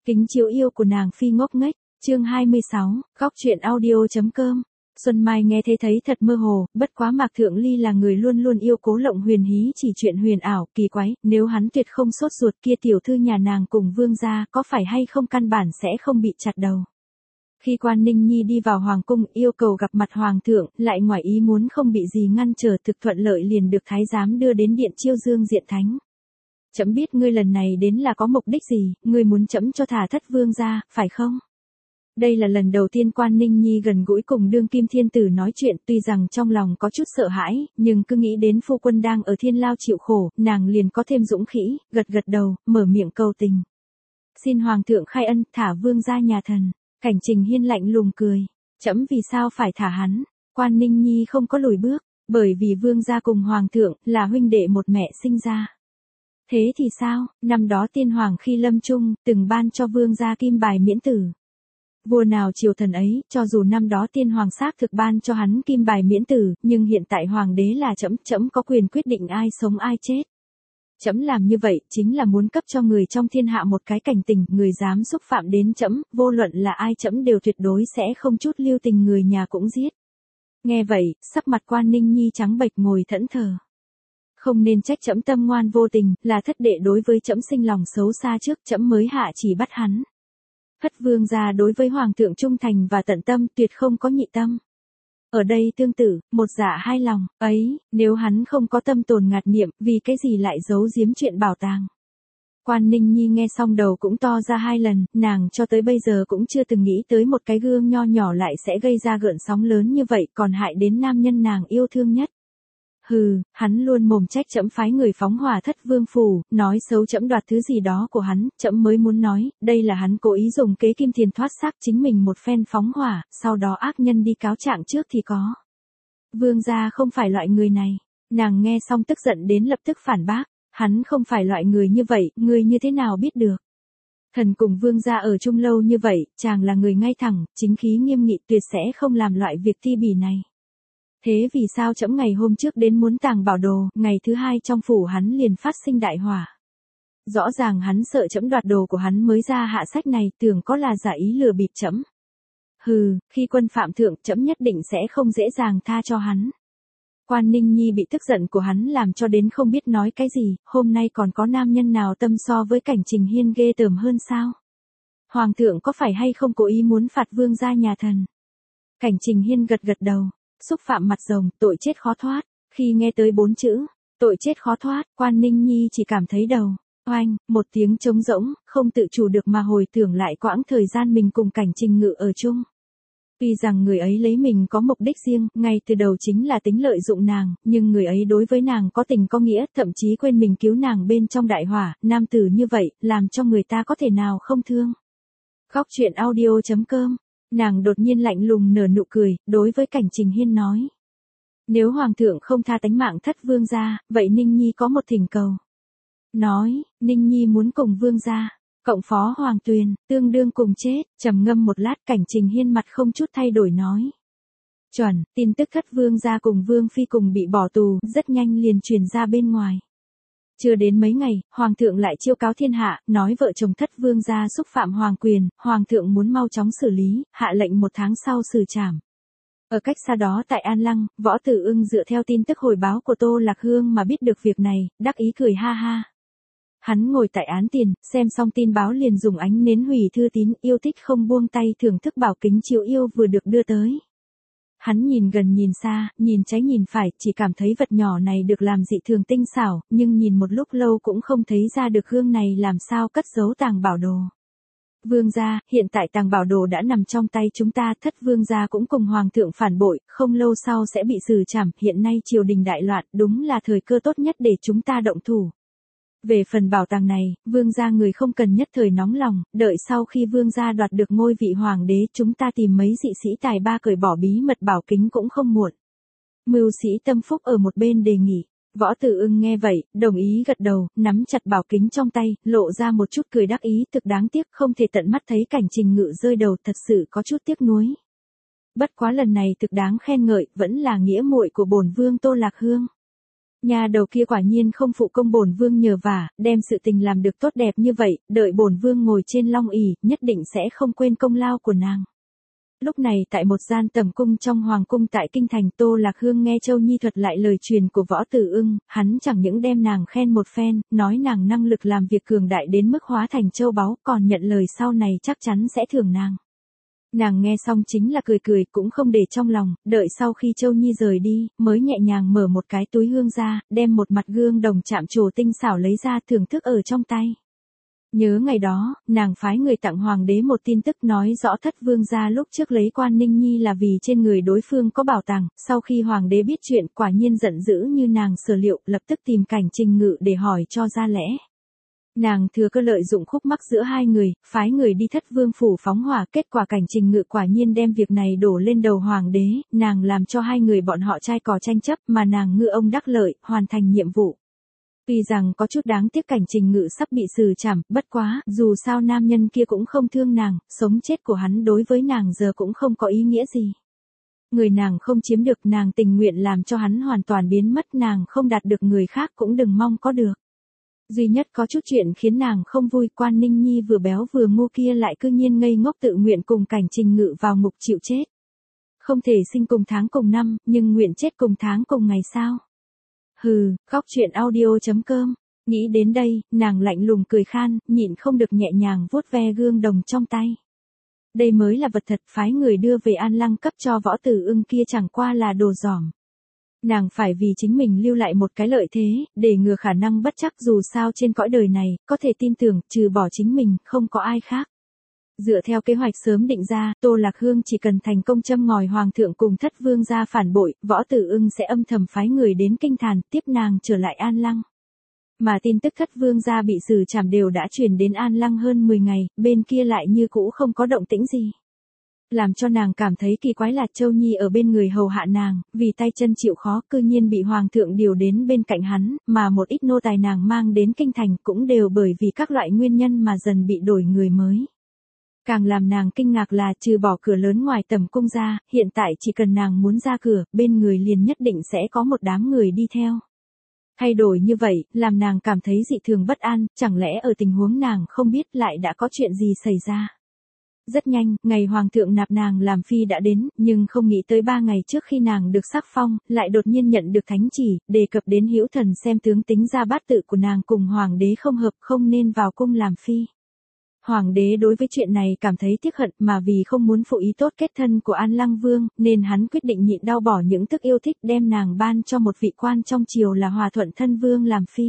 Kính chiếu yêu của nàng phi ngốc nghếch, chương 26, góc truyện audio.com. Xuân Mai nghe thấy thật mơ hồ, bất quá Mạc Thượng Ly là người luôn luôn yêu Cố Lộng Huyền hí chỉ chuyện huyền ảo, kỳ quái, nếu hắn tuyệt không sốt ruột kia tiểu thư nhà nàng cùng vương gia có phải hay không căn bản sẽ không bị chặt đầu. Khi Quan Ninh Nhi đi vào hoàng cung yêu cầu gặp mặt hoàng thượng, lại ngoài ý muốn không bị gì ngăn trở thực thuận lợi liền được thái giám đưa đến điện chiêu dương diện thánh. Trẫm biết ngươi lần này đến là có mục đích gì, ngươi muốn trẫm cho thả thất vương gia, phải không? Đây là lần đầu tiên Quan Ninh Nhi gần gũi cùng đương kim thiên tử nói chuyện, tuy rằng trong lòng có chút sợ hãi, nhưng cứ nghĩ đến phu quân đang ở thiên lao chịu khổ, nàng liền có thêm dũng khí, gật đầu, mở miệng cầu tình. Xin hoàng thượng khai ân, thả vương gia nhà thần. Cảnh Trình Hiên lạnh lùng cười, trẫm vì sao phải thả hắn? Quan Ninh Nhi không có lùi bước, bởi vì vương gia cùng hoàng thượng là huynh đệ một mẹ sinh ra. Thế thì sao, năm đó tiên hoàng khi lâm chung, từng ban cho vương gia kim bài miễn tử. Vua nào triều thần ấy, cho dù năm đó tiên hoàng xác thực ban cho hắn kim bài miễn tử, nhưng hiện tại hoàng đế là trẫm có quyền quyết định ai sống ai chết. Trẫm làm như vậy chính là muốn cấp cho người trong thiên hạ một cái cảnh tình, người dám xúc phạm đến trẫm, vô luận là ai trẫm đều tuyệt đối sẽ không chút lưu tình người nhà cũng giết. Nghe vậy, sắc mặt Quan Ninh Nhi trắng bệch ngồi thẫn thờ. Không nên trách trẫm tâm ngoan vô tình, là thất đệ đối với trẫm sinh lòng xấu xa trước, trẫm mới hạ chỉ bắt hắn. Thất vương gia đối với hoàng thượng trung thành và tận tâm, tuyệt không có nhị tâm. Ở đây tương tự, một dạ hai lòng, ấy, nếu hắn không có tâm tồn ngạt niệm, vì cái gì lại giấu giếm chuyện bảo tàng. Quan Ninh Nhi nghe xong đầu cũng to ra hai lần, nàng cho tới bây giờ cũng chưa từng nghĩ tới một cái gương nho nhỏ lại sẽ gây ra gợn sóng lớn như vậy, còn hại đến nam nhân nàng yêu thương nhất. Hừ, hắn luôn mồm trách trẫm phái người phóng hỏa thất vương phủ, nói xấu trẫm đoạt thứ gì đó của hắn, trẫm mới muốn nói, đây là hắn cố ý dùng kế kim tiền thoát xác chính mình một phen phóng hỏa, sau đó ác nhân đi cáo trạng trước thì có. Vương gia không phải loại người này, nàng nghe xong tức giận đến lập tức phản bác, hắn không phải loại người như vậy, người như thế nào biết được. Thần cùng vương gia ở chung lâu như vậy, chàng là người ngay thẳng, chính khí nghiêm nghị tuyệt sẽ không làm loại việc ti bỉ này. Thế vì sao trẫm ngày hôm trước đến muốn tàng bảo đồ, ngày thứ hai trong phủ hắn liền phát sinh đại hỏa. Rõ ràng hắn sợ trẫm đoạt đồ của hắn mới ra hạ sách này, tưởng có là giả ý lừa bịp trẫm. Hừ, khi quân phạm thượng trẫm nhất định sẽ không dễ dàng tha cho hắn. Quan Ninh Nhi bị tức giận của hắn làm cho đến không biết nói cái gì, hôm nay còn có nam nhân nào tâm so với Cảnh Trình Hiên ghê tởm hơn sao? Hoàng thượng có phải hay không cố ý muốn phạt vương gia nhà thần? Cảnh Trình Hiên gật đầu. Xúc phạm mặt rồng, tội chết khó thoát. Khi nghe tới 4 chữ, tội chết khó thoát, Quan Ninh Nhi chỉ cảm thấy đầu, oanh, một tiếng trống rỗng, không tự chủ được mà hồi tưởng lại quãng thời gian mình cùng Cảnh Trình Ngự ở chung. Tuy rằng người ấy lấy mình có mục đích riêng, ngay từ đầu chính là tính lợi dụng nàng, nhưng người ấy đối với nàng có tình có nghĩa, thậm chí quên mình cứu nàng bên trong đại hỏa, nam tử như vậy, làm cho người ta có thể nào không thương. Góc truyện audio.com. Nàng đột nhiên lạnh lùng nở nụ cười, đối với Cảnh Trình Hiên nói. Nếu hoàng thượng không tha tánh mạng thất vương gia, vậy Ninh Nhi có một thỉnh cầu. Nói, Ninh Nhi muốn cùng vương gia, cộng phó hoàng tuyền, tương đương cùng chết, trầm ngâm một lát Cảnh Trình Hiên mặt không chút thay đổi nói. Chuẩn, tin tức thất vương gia cùng vương phi cùng bị bỏ tù, rất nhanh liền truyền ra bên ngoài. Chưa đến mấy ngày, hoàng thượng lại chiêu cáo thiên hạ, nói vợ chồng thất vương gia xúc phạm hoàng quyền, hoàng thượng muốn mau chóng xử lý, hạ lệnh 1 tháng sau xử trảm. Ở cách xa đó tại An Lăng, Võ Tử Ưng dựa theo tin tức hồi báo của Tô Lạc Hương mà biết được việc này, đắc ý cười ha ha. Hắn ngồi tại án tiền, xem xong tin báo liền dùng ánh nến hủy thư tín, yêu thích không buông tay thưởng thức bảo kính chiếu yêu vừa được đưa tới. Hắn nhìn gần nhìn xa, nhìn trái nhìn phải, chỉ cảm thấy vật nhỏ này được làm dị thường tinh xảo, nhưng nhìn một lúc lâu cũng không thấy ra được gương này làm sao cất giấu tàng bảo đồ. Vương gia, hiện tại tàng bảo đồ đã nằm trong tay chúng ta, thất vương gia cũng cùng hoàng thượng phản bội, không lâu sau sẽ bị xử trảm, hiện nay triều đình đại loạn, đúng là thời cơ tốt nhất để chúng ta động thủ. Về phần bảo tàng này, vương gia người không cần nhất thời nóng lòng, đợi sau khi vương gia đoạt được ngôi vị hoàng đế chúng ta tìm mấy dị sĩ tài ba cởi bỏ bí mật bảo kính cũng không muộn. Mưu sĩ Tâm Phúc ở một bên đề nghị. Võ Tử Ưng nghe vậy, đồng ý gật đầu, nắm chặt bảo kính trong tay, lộ ra một chút cười đắc ý, thực đáng tiếc không thể tận mắt thấy Cảnh Trình Ngự rơi đầu, thật sự có chút tiếc nuối. Bất quá lần này thực đáng khen ngợi, vẫn là nghĩa muội của bổn vương Tô Lạc Hương. Nhà đầu kia quả nhiên không phụ công bổn vương nhờ vả, đem sự tình làm được tốt đẹp như vậy, đợi bổn vương ngồi trên long ỷ, nhất định sẽ không quên công lao của nàng. Lúc này tại một gian tầm cung trong hoàng cung tại kinh thành, Tô Lạc Hương nghe Châu Nhi thuật lại lời truyền của Võ Tử Ưng, hắn chẳng những đem nàng khen một phen, nói nàng năng lực làm việc cường đại đến mức hóa thành châu báu, còn nhận lời sau này chắc chắn sẽ thưởng nàng. Nàng nghe xong chính là cười cười, cũng không để trong lòng, đợi sau khi Châu Nhi rời đi, mới nhẹ nhàng mở một cái túi hương ra, đem một mặt gương đồng chạm trổ tinh xảo lấy ra thưởng thức ở trong tay. Nhớ ngày đó, nàng phái người tặng hoàng đế một tin tức nói rõ Thất Vương gia lúc trước lấy Quan Ninh Nhi là vì trên người đối phương có bảo tàng, sau khi hoàng đế biết chuyện quả nhiên giận dữ như nàng sở liệu, lập tức tìm Cảnh Trình Ngự để hỏi cho ra lẽ. Nàng thừa cơ lợi dụng khúc mắc giữa hai người, phái người đi Thất Vương phủ phóng hỏa, kết quả Cảnh Trình Ngự quả nhiên đem việc này đổ lên đầu hoàng đế, nàng làm cho hai người bọn họ trai cò tranh chấp mà nàng ngư ông đắc lợi, hoàn thành nhiệm vụ. Tuy rằng có chút đáng tiếc Cảnh Trình Ngự sắp bị xử trảm, bất quá, dù sao nam nhân kia cũng không thương nàng, sống chết của hắn đối với nàng giờ cũng không có ý nghĩa gì. Người nàng không chiếm được, nàng tình nguyện làm cho hắn hoàn toàn biến mất, nàng không đạt được người khác cũng đừng mong có được. Duy nhất có chút chuyện khiến nàng không vui, Quan Ninh Nhi vừa béo vừa ngu kia lại cư nhiên ngây ngốc tự nguyện cùng Cảnh Trình Ngự vào ngục chịu chết. Không thể sinh cùng tháng cùng năm, nhưng nguyện chết cùng tháng cùng ngày sao? Hừ, góc chuyện audio.com. Nghĩ đến đây, nàng lạnh lùng cười khan, nhịn không được nhẹ nhàng vuốt ve gương đồng trong tay. Đây mới là vật thật, phái người đưa về An Lăng cấp cho Võ Tử Ưng kia chẳng qua là đồ giỏm. Nàng phải vì chính mình lưu lại một cái lợi thế, để ngừa khả năng bất trắc, dù sao trên cõi đời này, có thể tin tưởng, trừ bỏ chính mình, không có ai khác. Dựa theo kế hoạch sớm định ra, Tô Lạc Hương chỉ cần thành công châm ngòi hoàng thượng cùng Thất Vương gia phản bội, Võ Tử Ưng sẽ âm thầm phái người đến kinh thành, tiếp nàng trở lại An Lăng. Mà tin tức Thất Vương gia bị xử trảm đều đã truyền đến An Lăng hơn 10 ngày, bên kia lại như cũ không có động tĩnh gì. Làm cho nàng cảm thấy kỳ quái là Châu Nhi ở bên người hầu hạ nàng, vì tay chân chịu khó cư nhiên bị hoàng thượng điều đến bên cạnh hắn, mà một ít nô tài nàng mang đến kinh thành cũng đều bởi vì các loại nguyên nhân mà dần bị đổi người mới. Càng làm nàng kinh ngạc là trừ bỏ cửa lớn ngoài tầm cung ra, hiện tại chỉ cần nàng muốn ra cửa, bên người liền nhất định sẽ có một đám người đi theo. Thay đổi như vậy, làm nàng cảm thấy dị thường bất an, chẳng lẽ ở tình huống nàng không biết lại đã có chuyện gì xảy ra. Rất nhanh, ngày hoàng thượng nạp nàng làm phi đã đến, nhưng không nghĩ tới 3 ngày trước khi nàng được sắc phong, lại đột nhiên nhận được thánh chỉ, đề cập đến hữu thần xem tướng tính ra bát tự của nàng cùng hoàng đế không hợp, không nên vào cung làm phi. Hoàng đế đối với chuyện này cảm thấy tiếc hận, mà vì không muốn phụ ý tốt kết thân của An Lăng Vương, nên hắn quyết định nhịn đau bỏ những thức yêu thích đem nàng ban cho một vị quan trong triều là Hòa Thuận Thân Vương làm phi.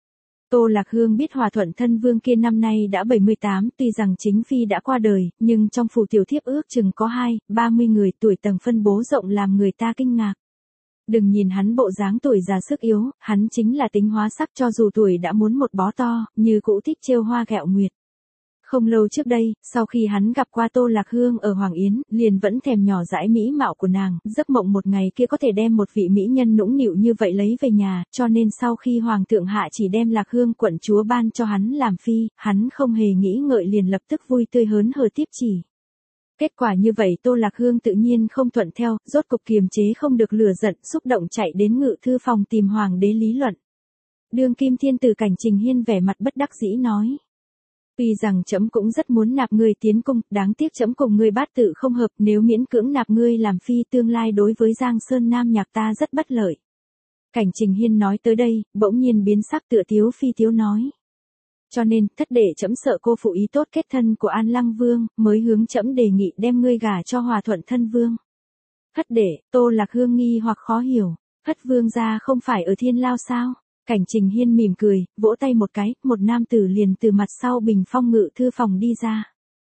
Tô Lạc Hương biết Hòa Thuận Thân Vương kia năm nay đã 78, tuy rằng chính phi đã qua đời, nhưng trong phủ tiểu thiếp ước chừng có 30 người, tuổi tầng phân bố rộng làm người ta kinh ngạc. Đừng nhìn hắn bộ dáng tuổi già sức yếu, hắn chính là tính hóa sắc, cho dù tuổi đã muốn một bó to, như cũ thích trêu hoa ghẹo nguyệt. Không lâu trước đây, sau khi hắn gặp qua Tô Lạc Hương ở Hoàng Yến, liền vẫn thèm nhỏ dãi mỹ mạo của nàng, giấc mộng một ngày kia có thể đem một vị mỹ nhân nũng nịu như vậy lấy về nhà, cho nên sau khi Hoàng thượng hạ chỉ đem Lạc Hương quận chúa ban cho hắn làm phi, hắn không hề nghĩ ngợi liền lập tức vui tươi hớn hở tiếp chỉ. Kết quả như vậy Tô Lạc Hương tự nhiên không thuận theo, rốt cục kiềm chế không được lửa giận, xúc động chạy đến ngự thư phòng tìm Hoàng đế lý luận. Đương kim thiên tử Cảnh Trình Hiên vẻ mặt bất đắc dĩ nói. Tuy rằng trẫm cũng rất muốn nạp ngươi tiến cung, đáng tiếc trẫm cùng ngươi bát tự không hợp, nếu miễn cưỡng nạp ngươi làm phi tương lai đối với Giang Sơn Nam Nhạc ta rất bất lợi. Cảnh Trình Hiên nói tới đây, bỗng nhiên biến sắc tựa tiếu phi tiếu nói. Cho nên, thất đệ trẫm sợ cô phụ ý tốt kết thân của An Lăng Vương, mới hướng trẫm đề nghị đem ngươi gả cho Hòa Thuận Thân Vương. Thất đệ, Tô Lạc Hương nghi hoặc khó hiểu, Thất Vương gia không phải ở Thiên Lao sao? Cảnh Trình Hiên mỉm cười, vỗ tay một cái, một nam tử liền từ mặt sau bình phong ngự thư phòng đi ra.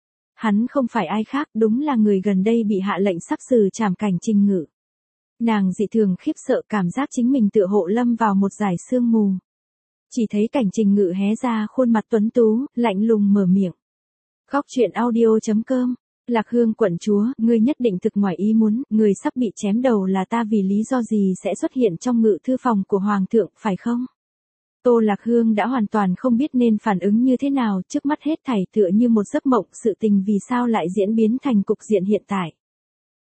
Hắn không phải ai khác, đúng là người gần đây bị hạ lệnh sắp xử trảm Cảnh Trình Ngự. Nàng dị thường khiếp sợ, cảm giác chính mình tựa hộ lâm vào một dải sương mù. Chỉ thấy Cảnh Trình Ngự hé ra khuôn mặt tuấn tú, lạnh lùng mở miệng. Góc chuyện audio.com. Lạc Hương quận chúa, ngươi nhất định thực ngoài ý muốn, người sắp bị chém đầu là ta, vì lý do gì sẽ xuất hiện trong ngự thư phòng của Hoàng thượng, phải không? Tô Lạc Hương đã hoàn toàn không biết nên phản ứng như thế nào, trước mắt hết thảy tựa như một giấc mộng, sự tình vì sao lại diễn biến thành cục diện hiện tại.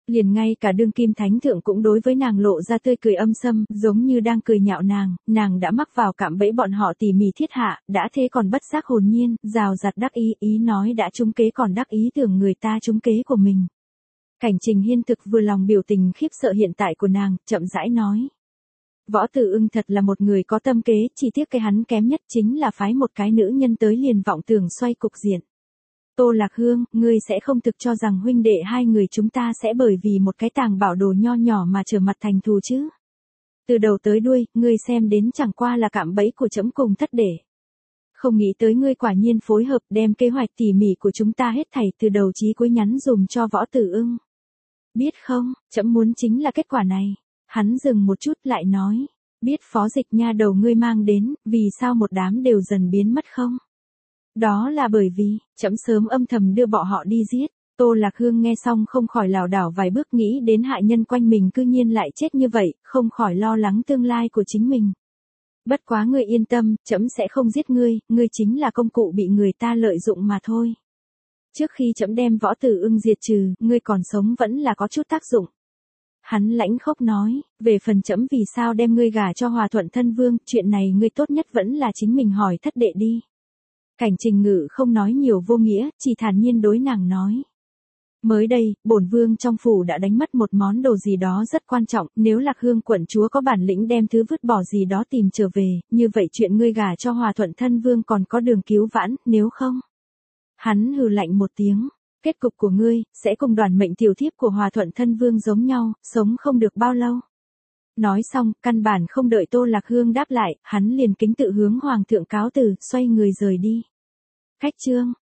Liền ngay cả đương kim thánh thượng cũng đối với nàng lộ ra tươi cười âm sâm, giống như đang cười nhạo nàng đã mắc vào cạm bẫy bọn họ tỉ mỉ thiết hạ, đã thế còn bất giác hồn nhiên, rào rạt đắc ý nói đã trúng kế còn đắc ý tưởng người ta trúng kế của mình. Cảnh Trình Hiên thực vừa lòng biểu tình khiếp sợ hiện tại của nàng, chậm rãi nói. Võ Tử Ưng thật là một người có tâm kế, chỉ tiếc cái hắn kém nhất chính là phái một cái nữ nhân tới liền vọng tưởng xoay cục diện. Tô Lạc Hương, ngươi sẽ không thực cho rằng huynh đệ hai người chúng ta sẽ bởi vì một cái tàng bảo đồ nho nhỏ mà trở mặt thành thù chứ. Từ đầu tới đuôi, ngươi xem đến chẳng qua là cạm bẫy của trẫm cùng thất để. Không nghĩ tới ngươi quả nhiên phối hợp đem kế hoạch tỉ mỉ của chúng ta hết thảy từ đầu chí cuối nhắn dùm cho Võ Tử Ưng. Biết không, trẫm muốn chính là kết quả này. Hắn dừng một chút lại nói, biết Phó Dịch nha đầu ngươi mang đến, vì sao một đám đều dần biến mất không? Đó là bởi vì, trẫm sớm âm thầm đưa bọn họ đi giết. Tô Lạc Hương nghe xong không khỏi lảo đảo vài bước nghĩ đến hại nhân quanh mình cư nhiên lại chết như vậy, không khỏi lo lắng tương lai của chính mình. Bất quá ngươi yên tâm, trẫm sẽ không giết ngươi, ngươi chính là công cụ bị người ta lợi dụng mà thôi. Trước khi trẫm đem Võ Tử Ưng diệt trừ, ngươi còn sống vẫn là có chút tác dụng. Hắn lãnh khốc nói, về phần trẫm vì sao đem ngươi gả cho Hòa Thuận Thân Vương, chuyện này ngươi tốt nhất vẫn là chính mình hỏi thất đệ đi. Cảnh Trình Ngự không nói nhiều vô nghĩa, chỉ thản nhiên đối nàng nói. Mới đây, bổn vương trong phủ đã đánh mất một món đồ gì đó rất quan trọng, nếu Lạc Hương quận chúa có bản lĩnh đem thứ vứt bỏ gì đó tìm trở về, như vậy chuyện ngươi gả cho Hòa Thuận Thân Vương còn có đường cứu vãn, nếu không. Hắn hừ lạnh một tiếng, kết cục của ngươi, sẽ cùng đoàn mệnh tiểu thiếp của Hòa Thuận Thân Vương giống nhau, sống không được bao lâu. Nói xong, căn bản không đợi Tô Lạc Hương đáp lại, hắn liền kính tự hướng Hoàng thượng cáo từ, xoay người rời đi. Khách chương.